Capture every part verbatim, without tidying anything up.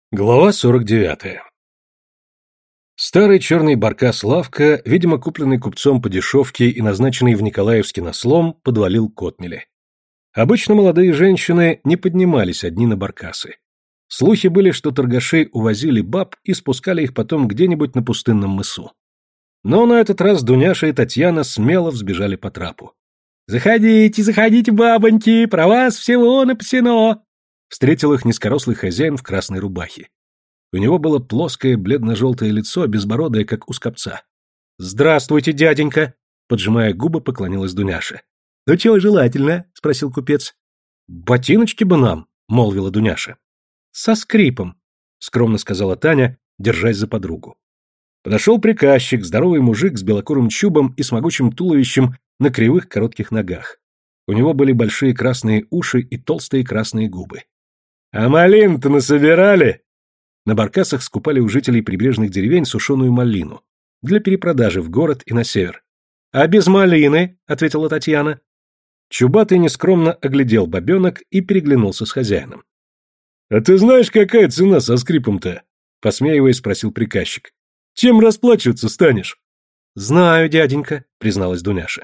Глава сорок девятая. Старый черный баркас Лавка, видимо, купленный купцом по дешевке и назначенный в Николаевске на слом, подвалил к отмели. Обычно молодые женщины не поднимались одни на баркасы. Слухи были, что торгаши увозили баб и спускали их потом где-нибудь на пустынном мысу. Но на этот раз Дуняша и Татьяна смело взбежали по трапу. «Заходите, заходите, бабоньки, про вас всего напасено!» Встретил их низкорослый хозяин в красной рубахе. У него было плоское бледно-желтое лицо, безбородое, как у скопца. «Здравствуйте, дяденька!» Поджимая губы, поклонилась Дуняша. «Ну чего желательно?» — спросил купец. «Ботиночки бы нам!» — молвила Дуняша. «Со скрипом», — скромно сказала Таня, держась за подругу. Подошел приказчик, здоровый мужик с белокурым чубом и с могучим туловищем на кривых коротких ногах. У него были большие красные уши и толстые красные губы. «А малин-то насобирали?» На баркасах скупали у жителей прибрежных деревень сушеную малину для перепродажи в город и на север. «А без малины?» — ответила Татьяна. Чубатый нескромно оглядел бабенок и переглянулся с хозяином. «А ты знаешь, какая цена со скрипом-то?» — посмеиваясь, спросил приказчик. «Чем расплачиваться станешь?» «Знаю, дяденька», — призналась Дуняша.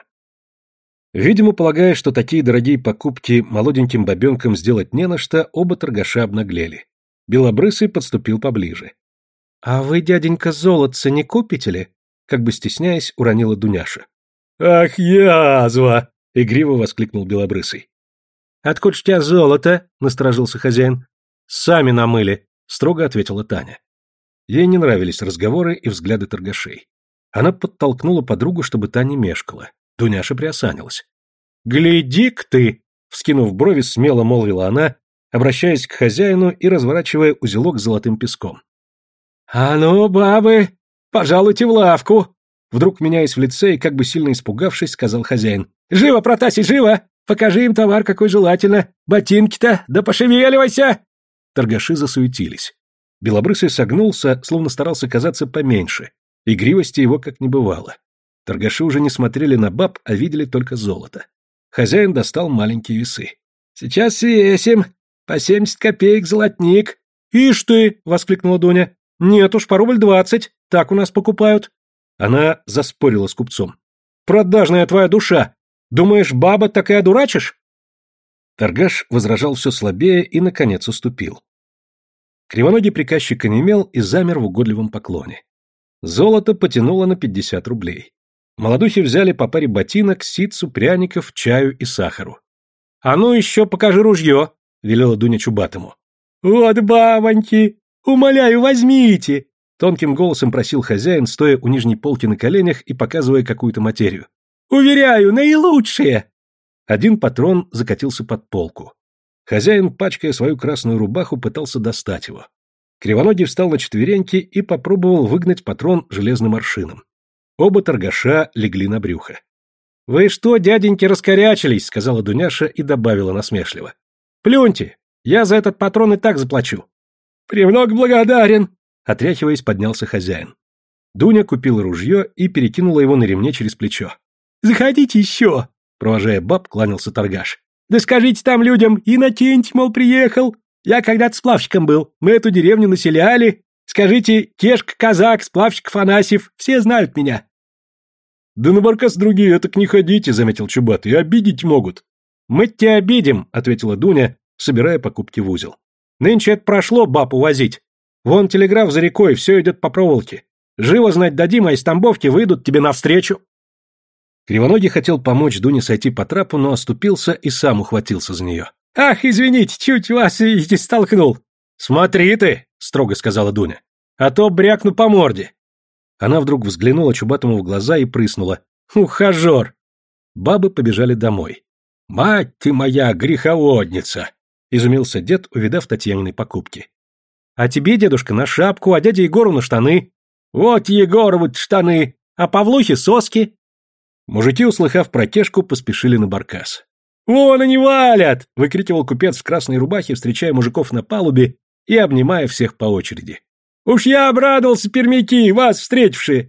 Видимо, полагая, что такие дорогие покупки молоденьким бабенкам сделать не на что, оба торгаша обнаглели. Белобрысый подступил поближе. «А вы, дяденька, золотца не купите ли?» Как бы стесняясь, уронила Дуняша. «Ах, язва!» — игриво воскликнул Белобрысый. «Откуда ж у тебя золото?» — насторожился хозяин. «Сами намыли», — строго ответила Таня. Ей не нравились разговоры и взгляды торгашей. Она подтолкнула подругу, чтобы та не мешкала. Дуняша приосанилась. «Гляди-ка ты!» — вскинув брови, смело молвила она, обращаясь к хозяину и разворачивая узелок с золотым песком. «А ну, бабы, пожалуйте в лавку!» Вдруг, меняясь в лице и как бы сильно испугавшись, сказал хозяин. «Живо, Протасий, живо! Покажи им товар, какой желательно! Ботинки-то, да пошевеливайся!» Торгаши засуетились. Белобрысый согнулся, словно старался казаться поменьше. Игривости его как не бывало. Торгаши уже не смотрели на баб, а видели только золото. Хозяин достал маленькие весы. «Сейчас свесим. По семьдесят копеек золотник». «Ишь ты!» — воскликнула Дуня. «Нет уж, по рубль двадцать. Так у нас покупают». Она заспорила с купцом. «Продажная твоя душа! Думаешь, баба так и одурачишь?» Торгаш возражал все слабее и, наконец, уступил. Кривоногий приказчик онемел и замер в угодливом поклоне. Золото потянуло на пятьдесят рублей. Молодухи взяли по паре ботинок, ситцу, пряников, чаю и сахару. «А ну еще покажи ружье!» — велела Дуня Чубатому. «Вот, бабоньки! Умоляю, возьмите!» Тонким голосом просил хозяин, стоя у нижней полки на коленях и показывая какую-то материю. «Уверяю, наилучшие!» Один патрон закатился под полку. Хозяин, пачкая свою красную рубаху, пытался достать его. Кривоногий встал на четвереньки и попробовал выгнать патрон железным аршином. Оба торгаша легли на брюхо. «Вы что, дяденьки, раскорячились?» — сказала Дуняша и добавила насмешливо. «Плюньте, я за этот патрон и так заплачу». «Премног благодарен!» — отряхиваясь, поднялся хозяин. Дуня купила ружье и перекинула его на ремне через плечо. «Заходите еще!» — провожая баб, кланялся торгаш. «Да скажите там людям, Иннокентий, мол, приехал. Я когда-то сплавщиком был, мы эту деревню населяли. Скажите, Кешка, казак, сплавщик Афанасьев, все знают меня». «Да на баркас другие так не ходите», — заметил Чубатый, — «обидеть могут». «Мы тебя обидим», — ответила Дуня, собирая покупки в узел. «Нынче это прошло баб увозить. Вон телеграф за рекой, все идет по проволоке. Живо знать дадим, а из Тамбовки выйдут тебе навстречу». Кривоногий хотел помочь Дуне сойти по трапу, но оступился и сам ухватился за нее. «Ах, извините, чуть вас и не столкнул». «Смотри ты», — строго сказала Дуня, — «а то брякну по морде». Она вдруг взглянула Чубатому в глаза и прыснула. «Ухажер!» Бабы побежали домой. «Мать ты моя, греховодница!» — изумился дед, увидав Татьяниной покупки. «А тебе, дедушка, на шапку, а дяде Егору на штаны». «Вот Егоровы штаны, а Павлухе соски». Мужики, услыхав про Кешку, поспешили на баркас. «Вон они валят!» — выкрикивал купец в красной рубахе, встречая мужиков на палубе и обнимая всех по очереди. «Уж я обрадовался, пермяки, вас встретившие!»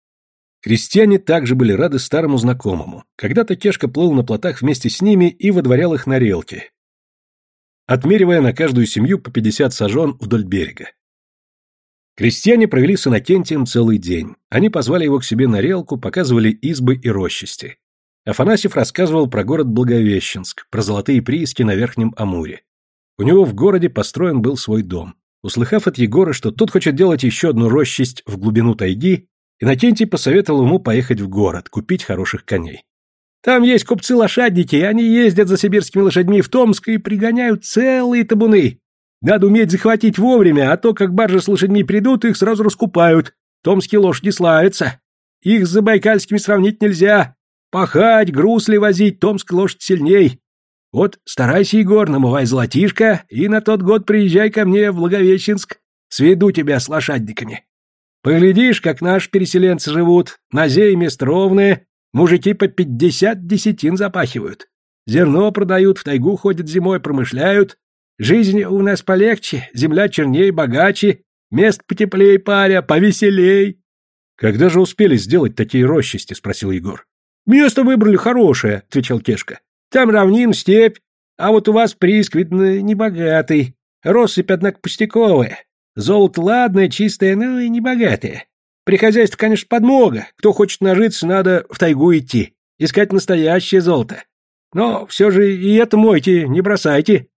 Крестьяне также были рады старому знакомому. Когда-то Кешка плыл на плотах вместе с ними и водворял их на релке, отмеривая на каждую семью по пятьдесят сажен вдоль берега. Крестьяне провели с Иннокентием целый день. Они позвали его к себе на релку, показывали избы и рощисти. Афанасьев рассказывал про город Благовещенск, про золотые прииски на Верхнем Амуре. У него в городе построен был свой дом. Услыхав от Егора, что тот хочет делать еще одну рощисть в глубину тайги, Иннокентий посоветовал ему поехать в город, купить хороших коней. «Там есть купцы-лошадники, и они ездят за сибирскими лошадьми в Томск и пригоняют целые табуны. Надо уметь захватить вовремя, а то, как баржи с лошадьми придут, их сразу раскупают. Томские лошади славятся. Их с забайкальскими сравнить нельзя. Пахать, груз ли возить, томская лошадь сильней. Вот старайся, Егор, намывай золотишко, и на тот год приезжай ко мне в Благовещенск. Сведу тебя с лошадниками. Поглядишь, как наши переселенцы живут. На зее место ровное, мужики по пятьдесят десятин запахивают. Зерно продают, в тайгу ходят зимой, промышляют. Жизнь у нас полегче, земля черней, богаче, мест потеплей, паря, повеселей. Когда же успели сделать такие рощисти, спросил Егор. Место выбрали хорошее, отвечал Кешка. Там равнин, степь, а вот у вас прииск, видно, небогатый. Россыпь, однако, пустяковая. Золото ладное, чистое, но и небогатое. При хозяйстве, конечно, подмога. Кто хочет нажиться, надо в тайгу идти, искать настоящее золото. Но все же и это мойте, не бросайте.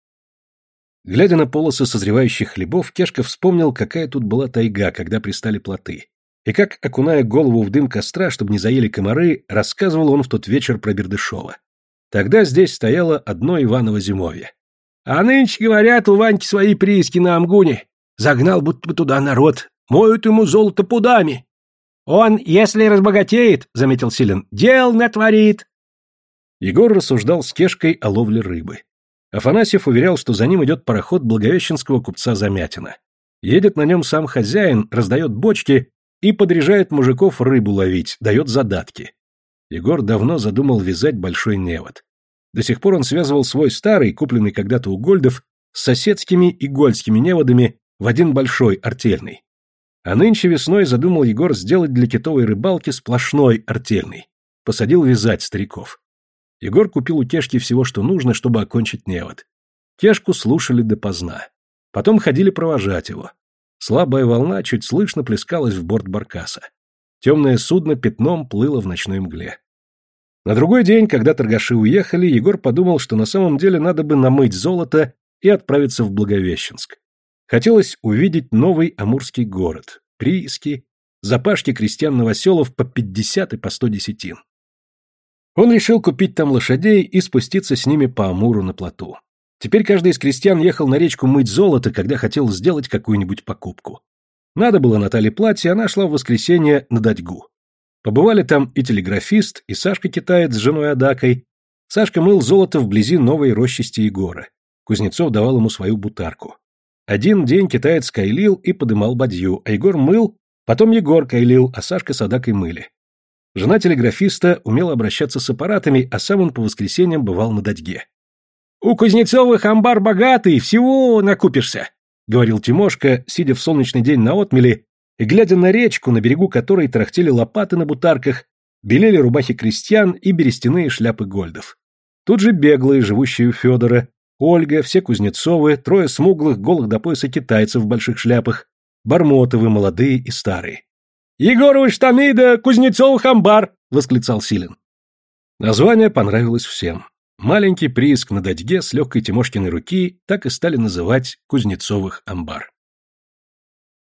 Глядя на полосы созревающих хлебов, Кешка вспомнил, какая тут была тайга, когда пристали плоты. И как, окуная голову в дым костра, чтобы не заели комары, рассказывал он в тот вечер про Бердышева. Тогда здесь стояло одно Иваново зимовье. А нынче, говорят, у Ваньки свои прииски на Амгуне. Загнал будто бы туда народ. Моют ему золото пудами. Он, если разбогатеет, — заметил Силин, — дел натворит. Егор рассуждал с Кешкой о ловле рыбы. Афанасьев уверял, что за ним идет пароход благовещенского купца Замятина. Едет на нем сам хозяин, раздает бочки и подряжает мужиков рыбу ловить, дает задатки. Егор давно задумал вязать большой невод. До сих пор он связывал свой старый, купленный когда-то у Гольдов, с соседскими и гольдскими неводами в один большой, артельный. А нынче весной задумал Егор сделать для китовой рыбалки сплошной артельный. Посадил вязать стариков. Егор купил у Кешки всего, что нужно, чтобы окончить невод. Кешку слушали допоздна. Потом ходили провожать его. Слабая волна чуть слышно плескалась в борт баркаса. Темное судно пятном плыло в ночной мгле. На другой день, когда торгаши уехали, Егор подумал, что на самом деле надо бы намыть золото и отправиться в Благовещенск. Хотелось увидеть новый амурский город, прииски, запашки крестьян-новоселов по пятьдесят и по сто десятин. Он решил купить там лошадей и спуститься с ними по Амуру на плоту. Теперь каждый из крестьян ехал на речку мыть золото, когда хотел сделать какую-нибудь покупку. Надо было Наталье платье, она шла в воскресенье на Датьгу. Побывали там и телеграфист, и Сашка-китаец с женой Адакой. Сашка мыл золото вблизи новой рощисти Егора. Кузнецов давал ему свою бутарку. Один день китаец кайлил и подымал бадью, а Егор мыл, потом Егор кайлил, а Сашка с Адакой мыли. Жена телеграфиста умела обращаться с аппаратами, а сам он по воскресеньям бывал на Датьге. «У Кузнецовых амбар богатый, всего накупишься», — говорил Тимошка, сидя в солнечный день на отмеле и глядя на речку, на берегу которой тарахтели лопаты на бутарках, белели рубахи крестьян и берестяные шляпы гольдов. Тут же беглые, живущие у Федора, Ольга, все Кузнецовы, трое смуглых, голых до пояса китайцев в больших шляпах, Бармотовы, молодые и старые. «Егоровы штаны да Кузнецовых амбар!» — восклицал Силин. Название понравилось всем. Маленький прииск на Датьге с легкой Тимошкиной руки так и стали называть Кузнецовых амбар.